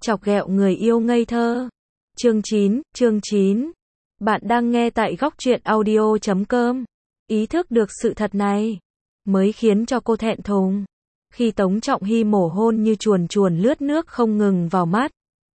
Chọc ghẹo người yêu ngây thơ. Chương 9. Bạn đang nghe tại góc truyện audio.com. Ý thức được sự thật này mới khiến cho cô thẹn thùng. Khi Tống Trọng Hy mổ hôn như chuồn chuồn lướt nước không ngừng vào mắt,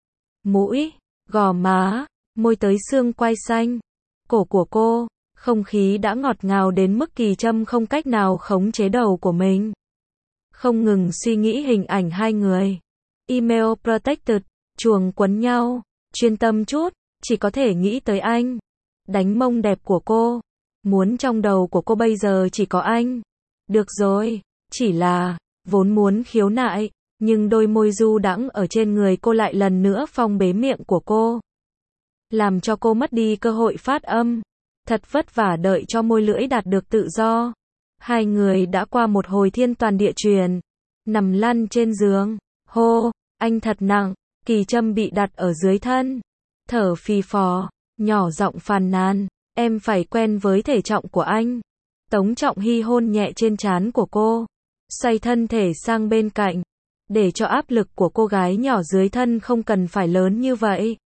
mũi, gò má, môi tới xương quai xanh, cổ của cô, không khí đã ngọt ngào đến mức Kỳ Trâm không cách nào khống chế đầu của mình. Không ngừng suy nghĩ hình ảnh hai người. Email protected, chuồng quấn nhau, chuyên tâm chút, chỉ có thể nghĩ tới anh. Đánh mông đẹp của cô. Muốn trong đầu của cô bây giờ chỉ có anh. Được rồi, chỉ là, vốn muốn khiếu nại, nhưng đôi môi du đãng ở trên người cô lại lần nữa phong bế miệng của cô. Làm cho cô mất đi cơ hội phát âm. Thật vất vả đợi cho môi lưỡi đạt được tự do. Hai người đã qua một hồi thiên toàn địa chuyển. Nằm lăn trên giường. Hô, anh thật nặng. Kỳ Trâm bị đặt ở dưới thân. Thở phì phò, nhỏ giọng phàn nàn. Em phải quen với thể trọng của anh. Tống Trọng Hy hôn nhẹ trên trán của cô. Xoay thân thể sang bên cạnh. Để cho áp lực của cô gái nhỏ dưới thân không cần phải lớn như vậy.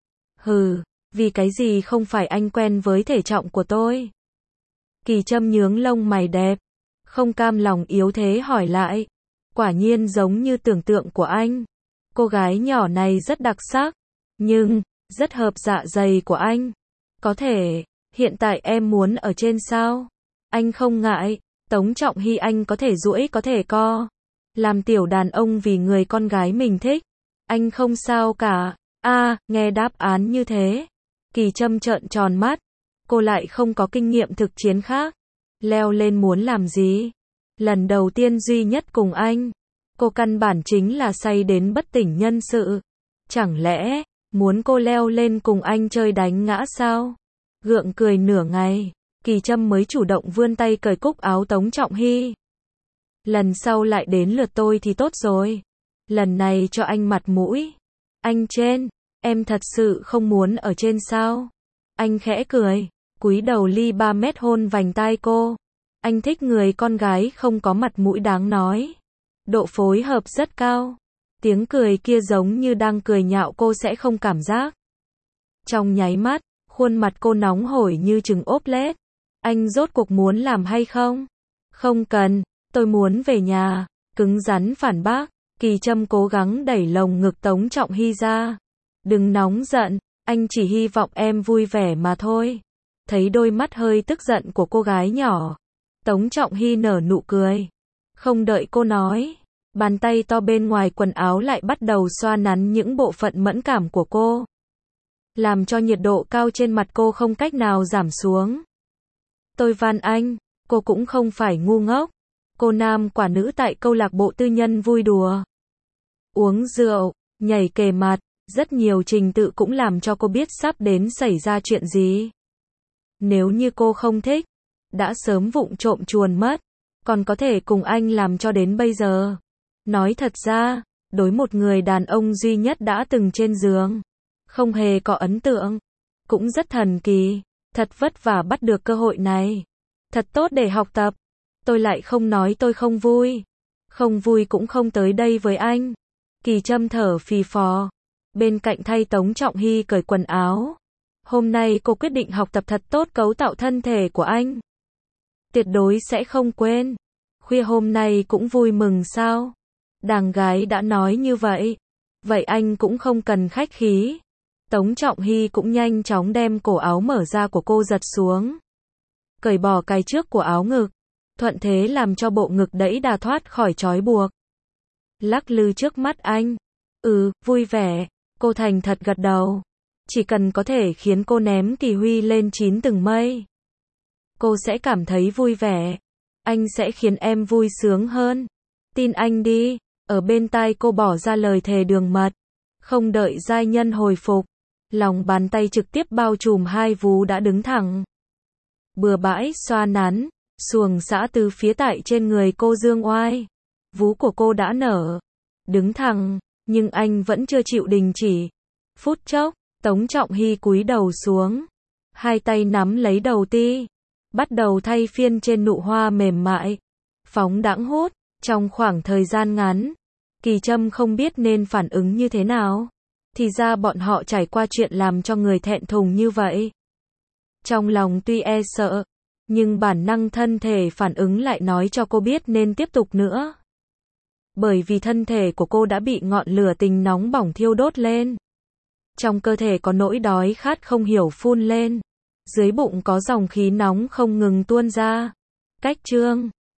Hừ, vì cái gì không phải anh quen với thể trọng của tôi? Kỳ Trâm nhướng lông mày đẹp. Không cam lòng yếu thế hỏi lại. Quả nhiên giống như tưởng tượng của anh. Cô gái nhỏ này rất đặc sắc. Nhưng, rất hợp dạ dày của anh. Có thể, hiện tại em muốn ở trên sao? Anh không ngại. Tống Trọng Hy anh có thể duỗi có thể co. Làm tiểu đàn ông vì người con gái mình thích. Anh không sao cả. Nghe đáp án như thế. Kỳ Trâm trợn tròn mắt. Cô lại không có kinh nghiệm thực chiến khác. Leo lên muốn làm gì? Lần đầu tiên duy nhất cùng anh. Cô căn bản chính là say đến bất tỉnh nhân sự. Chẳng lẽ, muốn cô leo lên cùng anh chơi đánh ngã sao? Gượng cười nửa ngày, Kỳ Trâm mới chủ động vươn tay cởi cúc áo Tống Trọng Hy. Lần sau lại đến lượt tôi thì tốt rồi. Lần này cho anh mặt mũi. Anh trên, em thật sự không muốn ở trên sao? Anh khẽ cười, cúi đầu ly 3 mét hôn vành tai cô. Anh thích người con gái không có mặt mũi đáng nói. Độ phối hợp rất cao. Tiếng cười kia giống như đang cười nhạo cô sẽ không cảm giác. Trong nháy mắt, khuôn mặt cô nóng hổi như trứng ốp lết. Anh rốt cuộc muốn làm hay không? Không cần, tôi muốn về nhà. Cứng rắn phản bác. Kỳ Trâm cố gắng đẩy lồng ngực Tống Trọng Hy ra. Đừng nóng giận, anh chỉ hy vọng em vui vẻ mà thôi. Thấy đôi mắt hơi tức giận của cô gái nhỏ, Tống Trọng Hy nở nụ cười. Không đợi cô nói, bàn tay to bên ngoài quần áo lại bắt đầu xoa nắn những bộ phận mẫn cảm của cô. Làm cho nhiệt độ cao trên mặt cô không cách nào giảm xuống. Tôi van anh, cô cũng không phải ngu ngốc. Cô nam quả nữ tại câu lạc bộ tư nhân vui đùa. Uống rượu, nhảy kề mặt, rất nhiều trình tự cũng làm cho cô biết sắp đến xảy ra chuyện gì. Nếu như cô không thích, đã sớm vụng trộm chuồn mất. Còn có thể cùng anh làm cho đến bây giờ. Nói thật ra, đối một người đàn ông duy nhất đã từng trên giường, không hề có ấn tượng. Cũng rất thần kỳ, thật vất vả bắt được cơ hội này. Thật tốt để học tập. Tôi lại không nói tôi không vui. Không vui cũng không tới đây với anh. Kỳ Trâm thở phì phò. Bên cạnh thay Tống Trọng Hy cởi quần áo. Hôm nay cô quyết định học tập thật tốt cấu tạo thân thể của anh. Tuyệt đối sẽ không quên. Khuya hôm nay cũng vui mừng sao? Đàn gái đã nói như vậy. Vậy anh cũng không cần khách khí. Tống Trọng Hy cũng nhanh chóng đem cổ áo mở ra của cô giật xuống. Cởi bỏ cài trước của áo ngực. Thuận thế làm cho bộ ngực đẫy đà thoát khỏi trói buộc. Lắc lư trước mắt anh. Vui vẻ. Cô thành thật gật đầu. Chỉ cần có thể khiến cô ném Kỳ Huy lên 9 tầng mây. Cô sẽ cảm thấy vui vẻ. Anh sẽ khiến em vui sướng hơn. Tin anh đi. Ở bên tai cô bỏ ra lời thề đường mật. Không đợi giai nhân hồi phục. Lòng bàn tay trực tiếp bao trùm hai vú đã đứng thẳng. Bừa bãi xoa nắn. Xuồng xã từ phía tại trên người cô dương oai. Vú của cô đã nở. Đứng thẳng. Nhưng anh vẫn chưa chịu đình chỉ. Phút chốc, Tống Trọng Hy cúi đầu xuống. Hai tay nắm lấy đầu ti. Bắt đầu thay phiên trên nụ hoa mềm mại. Phóng đãng hút. Trong khoảng thời gian ngắn, Kỳ Trâm không biết nên phản ứng như thế nào. Thì ra bọn họ trải qua chuyện làm cho người thẹn thùng như vậy. Trong lòng tuy e sợ, nhưng bản năng thân thể phản ứng lại nói cho cô biết nên tiếp tục nữa. Bởi vì thân thể của cô đã bị ngọn lửa tình nóng bỏng thiêu đốt lên. Trong cơ thể có nỗi đói khát không hiểu phun lên. Dưới bụng có dòng khí nóng không ngừng tuôn ra. Cách chương